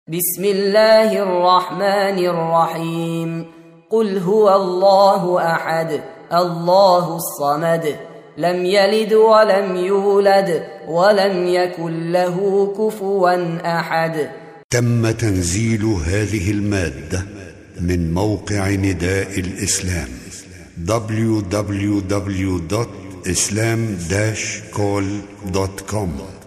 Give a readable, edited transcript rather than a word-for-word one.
بسم الله الرحمن الرحيم. قل هو الله أحد الله الصمد لم يلد ولم يولد ولم يكن له كفوا أحد. تم تنزيل هذه المادة من موقع نداء الإسلام www.islam-call.com